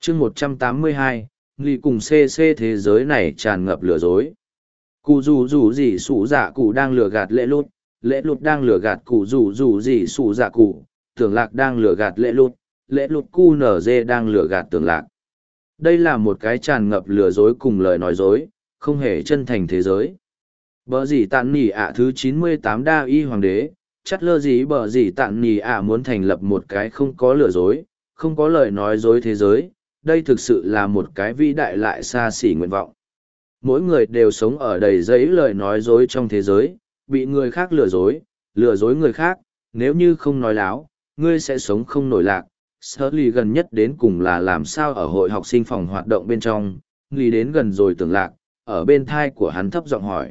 chương 182, Nghi cùng CC thế giới này tràn ngập lừa dối. Cụ rủ gì sủ dạ cụ đang lừa gạt lễ lụt đang lừa gạt cụ rủ gì sủ dạ cụ, tưởng lạc đang lừa gạt lễ lụt cu nở dê đang lừa gạt tưởng lạc. Đây là một cái tràn ngập lừa dối cùng lời nói dối, không hề chân thành thế giới. Bờ gì tạn nỉ ạ thứ 98 đa y hoàng đế, chắc lơ gì bờ gì tạn nỉ ạ muốn thành lập một cái không có lừa dối, không có lời nói dối thế giới. Đây thực sự là một cái vĩ đại lại xa xỉ nguyện vọng. Mỗi người đều sống ở đầy giấy lời nói dối trong thế giới, bị người khác lừa dối người khác, nếu như không nói láo, ngươi sẽ sống không nổi lạc. Shirley gần nhất đến cùng là làm sao ở hội học sinh phòng hoạt động bên trong, Lý đến gần rồi tưởng lạc, ở bên thai của hắn thấp giọng hỏi.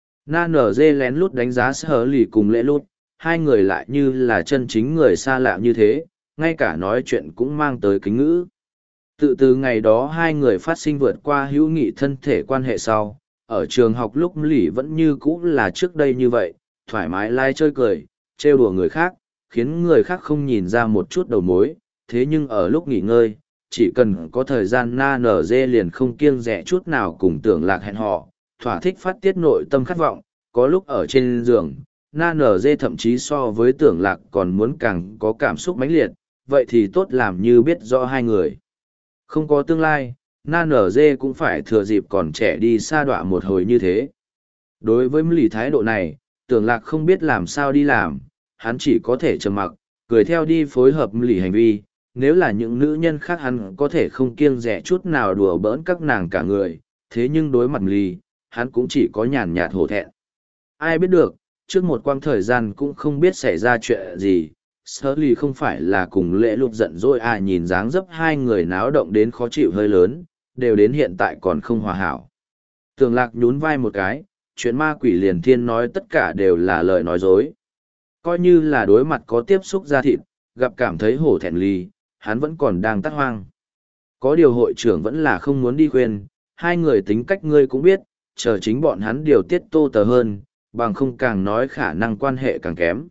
NG lén lút đánh giá Shirley cùng lễ lút, hai người lại như là chân chính người xa lạ như thế, ngay cả nói chuyện cũng mang tới kính ngữ. Tự từ ngày đó hai người phát sinh vượt qua hữu nghị thân thể quan hệ sau, ở trường học lúc Lý vẫn như cũ là trước đây như vậy, thoải mái lai chơi cười, trêu đùa người khác, khiến người khác không nhìn ra một chút đầu mối, thế nhưng ở lúc nghỉ ngơi, chỉ cần có thời gian NG liền không kiêng dè chút nào cùng tưởng lạc hẹn hò, thỏa thích phát tiết nội tâm khát vọng, có lúc ở trên giường, NG thậm chí so với tưởng lạc còn muốn càng có cảm xúc mãnh liệt, vậy thì tốt làm như biết rõ hai người. Không có tương lai, NG cũng phải thừa dịp còn trẻ đi sa đọa một hồi như thế. Đối với Lý thái độ này, tưởng lạc không biết làm sao đi làm, hắn chỉ có thể trầm mặc, cười theo đi phối hợp Lý hành vi. Nếu là những nữ nhân khác hắn có thể không kiêng dè chút nào đùa bỡn các nàng cả người, thế nhưng đối mặt Lý, hắn cũng chỉ có nhàn nhạt hổ thẹn. Ai biết được, trước một quãng thời gian cũng không biết xảy ra chuyện gì. Shirley không phải là cùng lễ lụt giận dỗi nhìn dáng dấp hai người náo động đến khó chịu hơi lớn, đều đến hiện tại còn không hòa hảo. Tưởng lạc nhún vai một cái, chuyện ma quỷ liền thiên nói tất cả đều là lời nói dối. Coi như là đối mặt có tiếp xúc da thịt, gặp cảm thấy hổ thẹn Lý, hắn vẫn còn đang tắt hoang. Có điều hội trưởng vẫn là không muốn đi khuyên, hai người tính cách ngươi cũng biết, chờ chính bọn hắn điều tiết tô tờ hơn, bằng không càng nói khả năng quan hệ càng kém.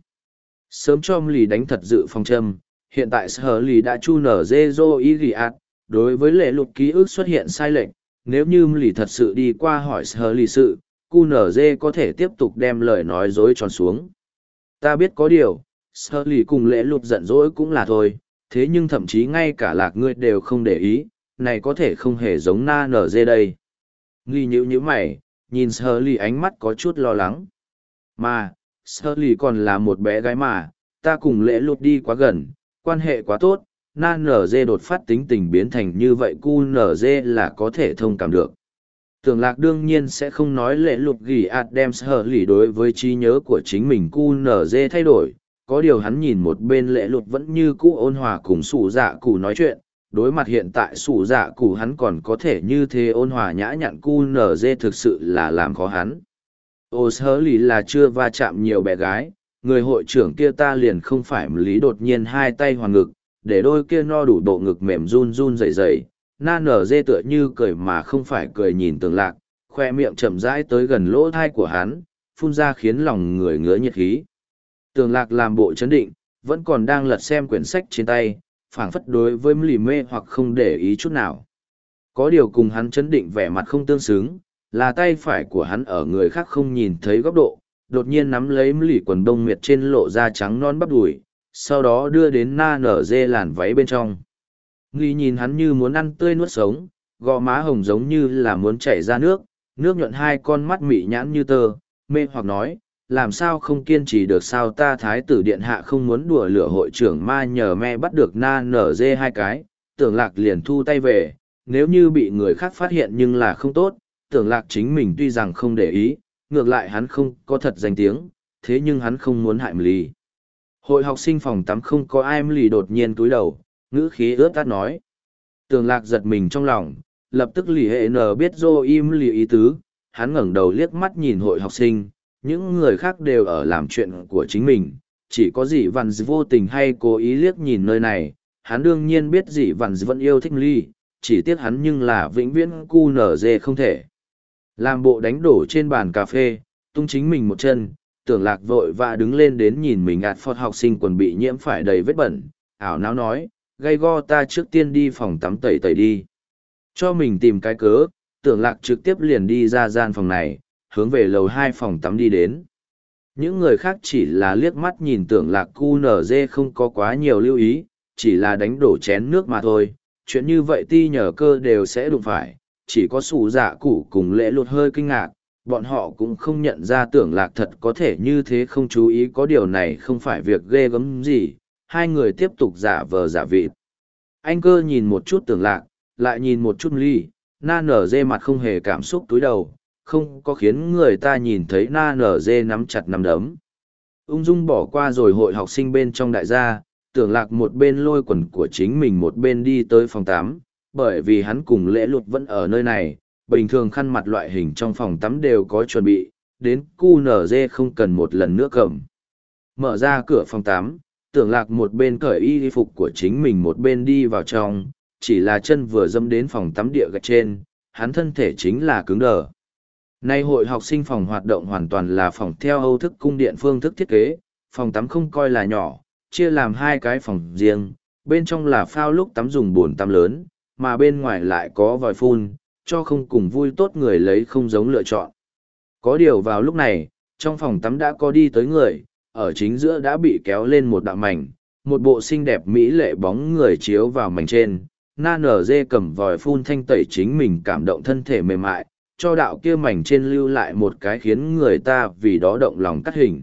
Sớm cho Lý đánh thật dự phòng châm, hiện tại sở Lý đã chu nở dê dô ý ghi ạt, đối với lệ lục ký ức xuất hiện sai lệch, nếu như Lý thật sự đi qua hỏi sở Lý sự, cu nở dê có thể tiếp tục đem lời nói dối tròn xuống. Ta biết có điều, sở Lý cùng lệ lục giận dỗi cũng là thôi, thế nhưng thậm chí ngay cả lạc ngươi đều không để ý, này có thể không hề giống na nở dê đây. Lý nhíu mày, nhìn sở Lý ánh mắt có chút lo lắng. Mà, Shirley còn là một bé gái mà, ta cùng lễ lụt đi quá gần, quan hệ quá tốt, NG đột phát tính tình biến thành như vậy cu NG là có thể thông cảm được. Tưởng lạc đương nhiên sẽ không nói lễ lụt ghi ạt đem Shirley đối với trí nhớ của chính mình cu NG thay đổi, có điều hắn nhìn một bên lễ lụt vẫn như cũ ôn hòa cùng sủ dạ cụ nói chuyện, đối mặt hiện tại sủ dạ cụ hắn còn có thể như thế ôn hòa nhã nhặn cu NG thực sự là làm khó hắn. Ô sơ lý là chưa va chạm nhiều bé gái, người hội trưởng kia ta liền không phải lý đột nhiên hai tay hoàn ngực, để đôi kia no đủ bộ ngực mềm run run rẩy rẩy, na nở dê tựa như cười mà không phải cười nhìn tưởng lạc, khoe miệng chậm rãi tới gần lỗ thai của hắn, phun ra khiến lòng người ngứa nhiệt khí. Tưởng lạc làm bộ chấn định, vẫn còn đang lật xem quyển sách trên tay, phảng phất đối với lì mê hoặc không để ý chút nào. Có điều cùng hắn chấn định vẻ mặt không tương xứng, là tay phải của hắn ở người khác không nhìn thấy góc độ, đột nhiên nắm lấy lì quần đông miệt trên lộ da trắng non bắp đùi, sau đó đưa đến na nở dê làn váy bên trong. Nghi nhìn hắn như muốn ăn tươi nuốt sống, gò má hồng giống như là muốn chảy ra nước, nước nhuận hai con mắt mị nhãn như tơ, mê hoặc nói, làm sao không kiên trì được sao ta thái tử điện hạ không muốn đùa lửa hội trưởng ma nhờ me bắt được na nở dê hai cái, tưởng lạc liền thu tay về, nếu như bị người khác phát hiện nhưng là không tốt, tưởng lạc chính mình tuy rằng không để ý, ngược lại hắn không có thật danh tiếng, thế nhưng hắn không muốn hại Lì. Hội học sinh phòng tắm không có ai Lì đột nhiên túi đầu, ngữ khí ướt át nói. Tưởng lạc giật mình trong lòng, lập tức Lì hệ nờ biết dô im Lì ý tứ, hắn ngẩng đầu liếc mắt nhìn hội học sinh, những người khác đều ở làm chuyện của chính mình, chỉ có dĩ vằn vô tình hay cố ý liếc nhìn nơi này, hắn đương nhiên biết dĩ vằn vẫn yêu thích Lì, chỉ tiếc hắn nhưng là vĩnh viễn cu nở dê không thể. Làm bộ đánh đổ trên bàn cà phê, tung chính mình một chân, tưởng lạc vội và đứng lên đến nhìn mình ạt phọt học sinh quần bị nhiễm phải đầy vết bẩn, ảo não nói, gay go ta trước tiên đi phòng tắm tẩy tẩy đi. Cho mình tìm cái cớ, Tưởng Lạc trực tiếp liền đi ra gian phòng này, hướng về lầu 2 phòng tắm đi đến. Những người khác chỉ là liếc mắt nhìn Tưởng Lạc QNZ không có quá nhiều lưu ý, chỉ là đánh đổ chén nước mà thôi. Chuyện như vậy ti nhờ cơ đều sẽ đụng phải, chỉ có sủ dạ cụ cùng lễ lụt hơi kinh ngạc, bọn họ cũng không nhận ra Tưởng Lạc thật có thể như thế không chú ý có điều này không phải việc ghê gớm gì. Hai người tiếp tục giả vờ giả vịt. Anh cơ nhìn một chút Tưởng Lạc, lại nhìn một chút Ly, na nở dê mặt không hề cảm xúc túi đầu, không có khiến người ta nhìn thấy na nở dê nắm chặt nắm đấm. Ung dung bỏ qua rồi hội học sinh bên trong đại gia, Tưởng Lạc một bên lôi quần của chính mình một bên đi tới phòng 8, bởi vì hắn cùng lễ lụt vẫn ở nơi này, bình thường khăn mặt loại hình trong phòng tắm đều có chuẩn bị, đến QNZ không cần một lần nữa cầm. Mở ra cửa phòng 8, Tưởng Lạc một bên cởi y phục của chính mình một bên đi vào trong, chỉ là chân vừa dẫm đến phòng tắm địa gạch trên, hắn thân thể chính là cứng đờ. Nay hội học sinh phòng hoạt động hoàn toàn là phòng theo Âu thức cung điện phương thức thiết kế, phòng tắm không coi là nhỏ, chia làm hai cái phòng riêng, bên trong là phao lúc tắm dùng bồn tắm lớn, mà bên ngoài lại có vòi phun, cho không cùng vui tốt người lấy không giống lựa chọn. Có điều vào lúc này, trong phòng tắm đã có đi tới người, ở chính giữa đã bị kéo lên một đạo mảnh, một bộ xinh đẹp mỹ lệ bóng người chiếu vào mảnh trên. Na nở dê cầm vòi phun thanh tẩy chính mình cảm động thân thể mềm mại, cho đạo kia mảnh trên lưu lại một cái khiến người ta vì đó động lòng cắt hình.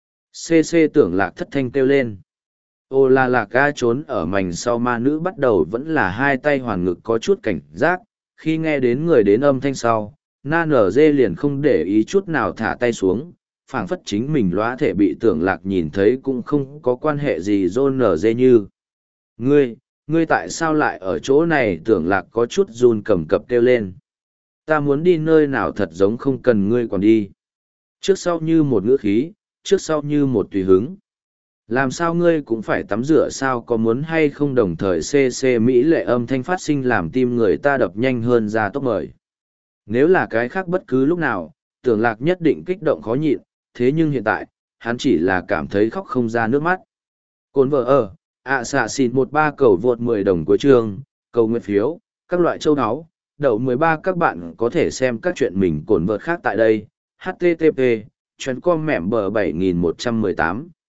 CC Tưởng Lạc thất thanh kêu lên. Ô la lạc ga trốn ở mảnh sau ma nữ bắt đầu vẫn là hai tay hoàn ngực có chút cảnh giác, khi nghe đến người đến âm thanh sau, na nở dê liền không để ý chút nào thả tay xuống, phảng phất chính mình lóa thể bị Tưởng Lạc nhìn thấy cũng không có quan hệ gì dôn nở dê như. Ngươi tại sao lại ở chỗ này? Tưởng Lạc có chút run cầm cập kêu lên. Ta muốn đi nơi nào thật giống không cần ngươi còn đi. Trước sau như một ngữ khí, trước sau như một tùy hứng. Làm sao ngươi cũng phải tắm rửa sao, có muốn hay không? Đồng thời CC mỹ lệ âm thanh phát sinh làm tim người ta đập nhanh hơn ra tốc mời. Nếu là cái khác bất cứ lúc nào, Tưởng Lạc nhất định kích động khó nhịn, thế nhưng hiện tại, hắn chỉ là cảm thấy khóc không ra nước mắt. Cồn vợ xạ xịn 13 cầu vượt 10 đồng cuối chương, cầu nguyện phiếu, các loại châu áo, đậu 13 các bạn có thể xem các chuyện mình cồn vợt khác tại đây. http://com mẻm bờ 7118